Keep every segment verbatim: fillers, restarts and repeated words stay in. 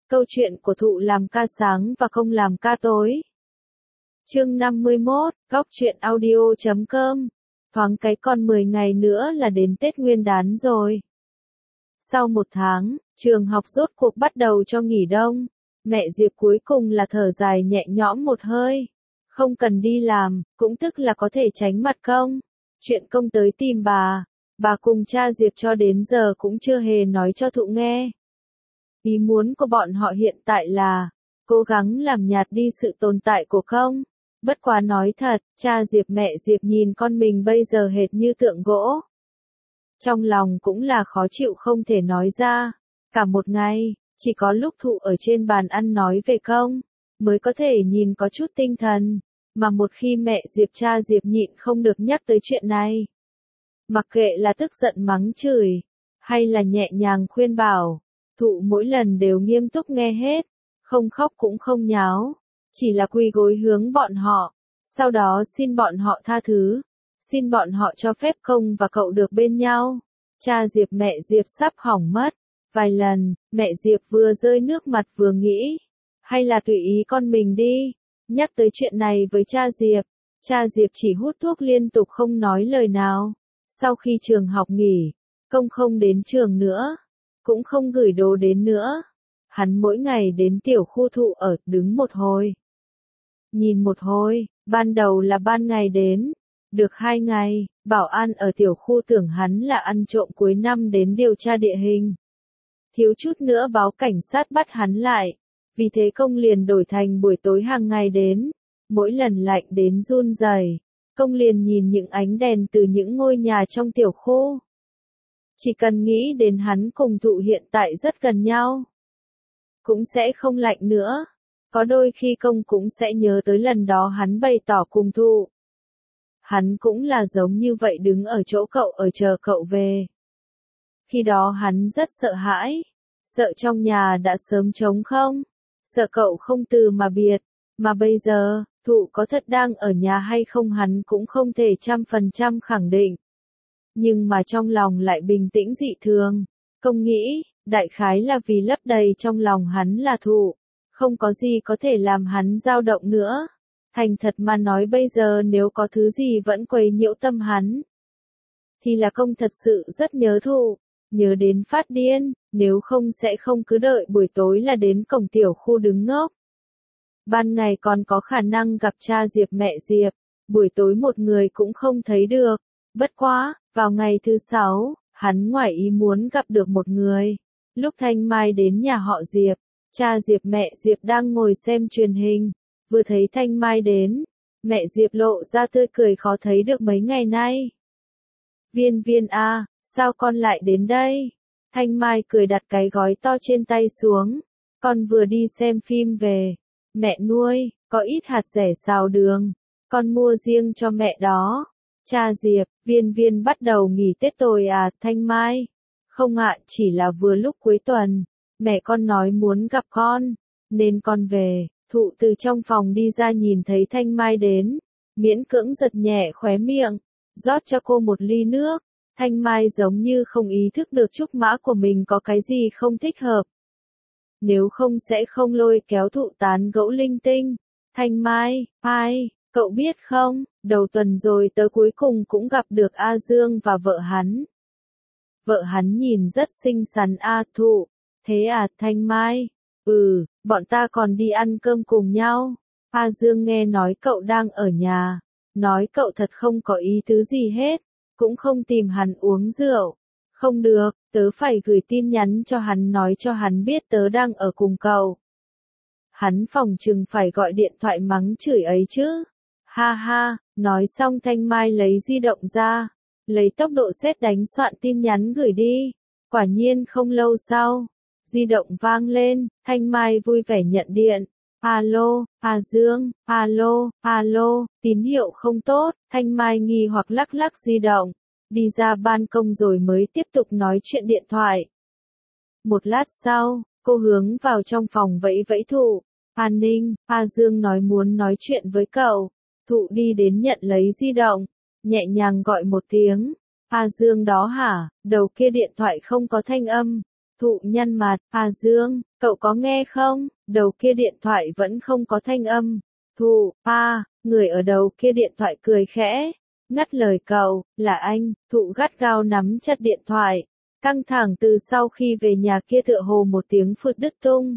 Câu chuyện của thụ làm ca sáng và không làm ca tối. Chương năm mươi mốt, góc truyện audio chấm com. Thoáng cái còn mười ngày nữa là đến Tết Nguyên đán rồi. Sau một tháng, trường học rốt cuộc bắt đầu cho nghỉ đông. Mẹ Diệp cuối cùng là thở dài nhẹ nhõm một hơi. Không cần đi làm, cũng tức là có thể tránh mặt công. Chuyện công tới tìm bà. Bà cùng cha Diệp cho đến giờ cũng chưa hề nói cho thụ nghe. Ý muốn của bọn họ hiện tại là cố gắng làm nhạt đi sự tồn tại của công. Bất quá nói thật, cha Diệp mẹ Diệp nhìn con mình bây giờ hệt như tượng gỗ. Trong lòng cũng là khó chịu không thể nói ra. Cả một ngày, chỉ có lúc thụ ở trên bàn ăn nói về công, mới có thể nhìn có chút tinh thần. Mà một khi mẹ Diệp cha Diệp nhịn không được nhắc tới chuyện này. Mặc kệ là tức giận mắng chửi, hay là nhẹ nhàng khuyên bảo, thụ mỗi lần đều nghiêm túc nghe hết, không khóc cũng không nháo, chỉ là quỳ gối hướng bọn họ, sau đó xin bọn họ tha thứ, xin bọn họ cho phép công và cậu được bên nhau. Cha Diệp mẹ Diệp sắp hỏng mất, vài lần, mẹ Diệp vừa rơi nước mặt vừa nghĩ, hay là tùy ý con mình đi. Nhắc tới chuyện này với cha Diệp, cha Diệp chỉ hút thuốc liên tục không nói lời nào. Sau khi trường học nghỉ, công không đến trường nữa, cũng không gửi đồ đến nữa. Hắn mỗi ngày đến tiểu khu thụ ở, đứng một hồi, nhìn một hồi. Ban đầu là ban ngày đến, được hai ngày, bảo an ở tiểu khu tưởng hắn là ăn trộm cuối năm đến điều tra địa hình. Thiếu chút nữa báo cảnh sát bắt hắn lại, vì thế công liền đổi thành buổi tối hàng ngày đến, mỗi lần lạnh đến run rẩy. Công liền nhìn những ánh đèn từ những ngôi nhà trong tiểu khu. Chỉ cần nghĩ đến hắn cùng thụ hiện tại rất gần nhau, cũng sẽ không lạnh nữa. Có đôi khi công cũng sẽ nhớ tới lần đó hắn bày tỏ cùng thụ. Hắn cũng là giống như vậy đứng ở chỗ cậu ở chờ cậu về. Khi đó hắn rất sợ hãi, sợ trong nhà đã sớm trống không, sợ cậu không từ mà biệt, mà bây giờ, thụ có thật đang ở nhà hay không hắn cũng không thể trăm phần trăm khẳng định. Nhưng mà trong lòng lại bình tĩnh dị thường. Công nghĩ, đại khái là vì lấp đầy trong lòng hắn là thụ, không có gì có thể làm hắn dao động nữa. Thành thật mà nói bây giờ nếu có thứ gì vẫn quấy nhiễu tâm hắn, thì là công thật sự rất nhớ thụ, nhớ đến phát điên, nếu không sẽ không cứ đợi buổi tối là đến cổng tiểu khu đứng ngốc. Ban ngày còn có khả năng gặp cha Diệp mẹ Diệp, buổi tối một người cũng không thấy được. Bất quá, vào ngày thứ sáu, hắn ngoài ý muốn gặp được một người. Lúc Thanh Mai đến nhà họ Diệp, cha Diệp mẹ Diệp đang ngồi xem truyền hình, vừa thấy Thanh Mai đến, mẹ Diệp lộ ra tươi cười khó thấy được mấy ngày nay. Viên Viên a, sao con lại đến đây? Thanh Mai cười đặt cái gói to trên tay xuống, con vừa đi xem phim về. Mẹ nuôi, có ít hạt rẻ xào đường, con mua riêng cho mẹ đó. Cha Diệp, Viên Viên bắt đầu nghỉ Tết rồi à, Thanh Mai? Không ạ, chỉ là vừa lúc cuối tuần, mẹ con nói muốn gặp con, nên con về. Thụ từ trong phòng đi ra nhìn thấy Thanh Mai đến, miễn cưỡng giật nhẹ khóe miệng, rót cho cô một ly nước. Thanh Mai giống như không ý thức được trúc mã của mình có cái gì không thích hợp. Nếu không sẽ không lôi kéo thụ tán gẫu linh tinh. Thanh Mai, ai, cậu biết không, đầu tuần rồi tớ cuối cùng cũng gặp được A Dương và vợ hắn. Vợ hắn nhìn rất xinh xắn a. Thụ, thế à Thanh Mai? Ừ, bọn ta còn đi ăn cơm cùng nhau. A Dương nghe nói cậu đang ở nhà, nói cậu thật không có ý tứ gì hết, cũng không tìm hắn uống rượu. Không được, tớ phải gửi tin nhắn cho hắn nói cho hắn biết tớ đang ở cùng cậu. Hắn phòng chừng phải gọi điện thoại mắng chửi ấy chứ. Ha ha, nói xong Thanh Mai lấy di động ra, lấy tốc độ sét đánh soạn tin nhắn gửi đi. Quả nhiên không lâu sau, di động vang lên, Thanh Mai vui vẻ nhận điện. Alo, A Dương, alo, alo, tín hiệu không tốt, Thanh Mai nghi hoặc lắc lắc di động. Đi ra ban công rồi mới tiếp tục nói chuyện điện thoại. Một lát sau, cô hướng vào trong phòng vẫy vẫy thụ. An Ninh, A Dương nói muốn nói chuyện với cậu. Thụ đi đến nhận lấy di động, nhẹ nhàng gọi một tiếng. A Dương đó hả? Đầu kia điện thoại không có thanh âm. Thụ nhăn mặt, à Dương, cậu có nghe không? Đầu kia điện thoại vẫn không có thanh âm. Thụ, à, người ở đầu kia điện thoại cười khẽ. Ngắt lời cậu, là anh. Thụ gắt gao nắm chặt điện thoại. Căng thẳng từ sau khi về nhà kia tựa hồ một tiếng phụt đứt tung.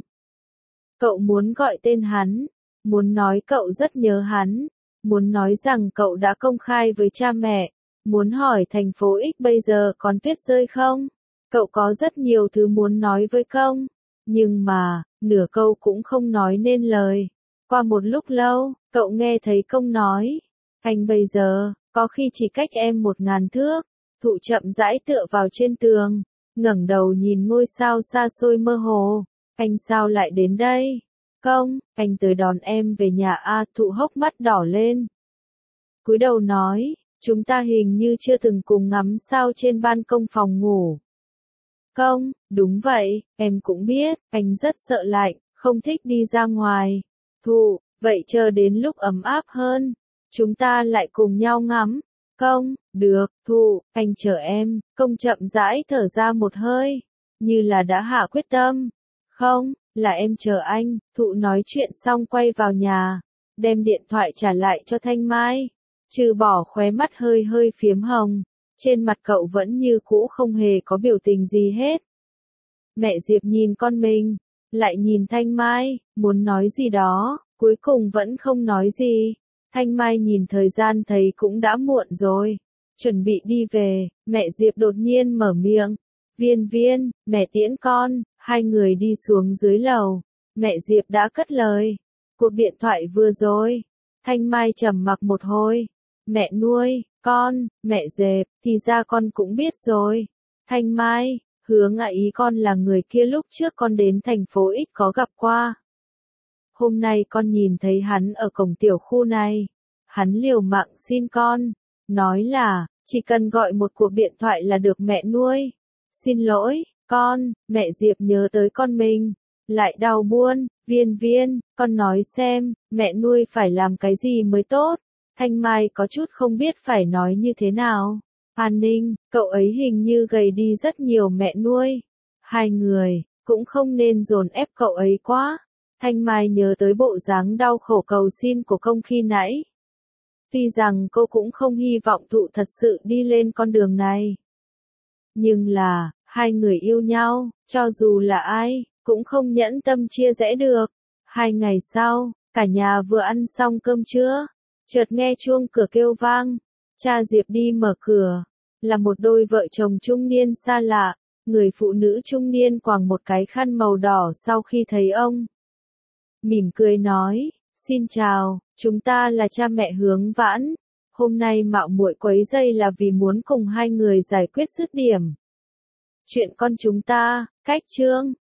Cậu muốn gọi tên hắn. Muốn nói cậu rất nhớ hắn. Muốn nói rằng cậu đã công khai với cha mẹ. Muốn hỏi thành phố X bây giờ còn tuyết rơi không? Cậu có rất nhiều thứ muốn nói với công. Nhưng mà, nửa câu cũng không nói nên lời. Qua một lúc lâu, cậu nghe thấy công nói. Anh bây giờ, có khi chỉ cách em một ngàn thước. Thụ chậm rãi tựa vào trên tường. ngẩng đầu nhìn ngôi sao xa xôi mơ hồ. Anh sao lại đến đây? Công, anh tới đón em về nhà a. Thụ hốc mắt đỏ lên. Cúi đầu nói, chúng ta hình như chưa từng cùng ngắm sao trên ban công phòng ngủ. Công, đúng vậy, em cũng biết, anh rất sợ lạnh, không thích đi ra ngoài. Thụ, vậy chờ đến lúc ấm áp hơn, chúng ta lại cùng nhau ngắm. Công, được, Thụ, anh chờ em. Công chậm rãi thở ra một hơi, như là đã hạ quyết tâm. Không, là em chờ anh. Thụ nói chuyện xong quay vào nhà, đem điện thoại trả lại cho Thanh Mai. Trừ bỏ khóe mắt hơi hơi phiếm hồng, trên mặt cậu vẫn như cũ không hề có biểu tình gì hết. Mẹ Diệp nhìn con mình, lại nhìn Thanh Mai, muốn nói gì đó, cuối cùng vẫn không nói gì. Thanh Mai nhìn thời gian thấy cũng đã muộn rồi, chuẩn bị đi về, mẹ Diệp đột nhiên mở miệng. Viên Viên, mẹ tiễn con. Hai người đi xuống dưới lầu, mẹ Diệp đã cất lời. Cuộc điện thoại vừa rồi. Thanh Mai trầm mặc một hồi. Mẹ nuôi, con, mẹ Diệp, thì ra con cũng biết rồi. Thanh Mai, hứa ngạ ý con là người kia lúc trước con đến thành phố X có gặp qua. Hôm nay con nhìn thấy hắn ở cổng tiểu khu này. Hắn liều mạng xin con, nói là, chỉ cần gọi một cuộc điện thoại là được mẹ nuôi. Xin lỗi, con, mẹ Diệp nhớ tới con mình, lại đau buồn. Viên Viên, con nói xem, mẹ nuôi phải làm cái gì mới tốt. Thanh Mai có chút không biết phải nói như thế nào. An Ninh, cậu ấy hình như gầy đi rất nhiều mẹ nuôi. Hai người, cũng không nên dồn ép cậu ấy quá. Thanh Mai nhớ tới bộ dáng đau khổ cầu xin của công khi nãy. Tuy rằng cô cũng không hy vọng Thụ thật sự đi lên con đường này. Nhưng là, hai người yêu nhau, cho dù là ai, cũng không nhẫn tâm chia rẽ được. Hai ngày sau, cả nhà vừa ăn xong cơm trưa, chợt nghe chuông cửa kêu vang. Cha Diệp đi mở cửa, là một đôi vợ chồng trung niên xa lạ. Người phụ nữ trung niên quàng một cái khăn màu đỏ sau khi thấy ông. Mỉm cười nói, xin chào, chúng ta là cha mẹ Hướng Vãn. Hôm nay mạo muội quấy rầy là vì muốn cùng hai người giải quyết dứt điểm chuyện con chúng ta. Cách chương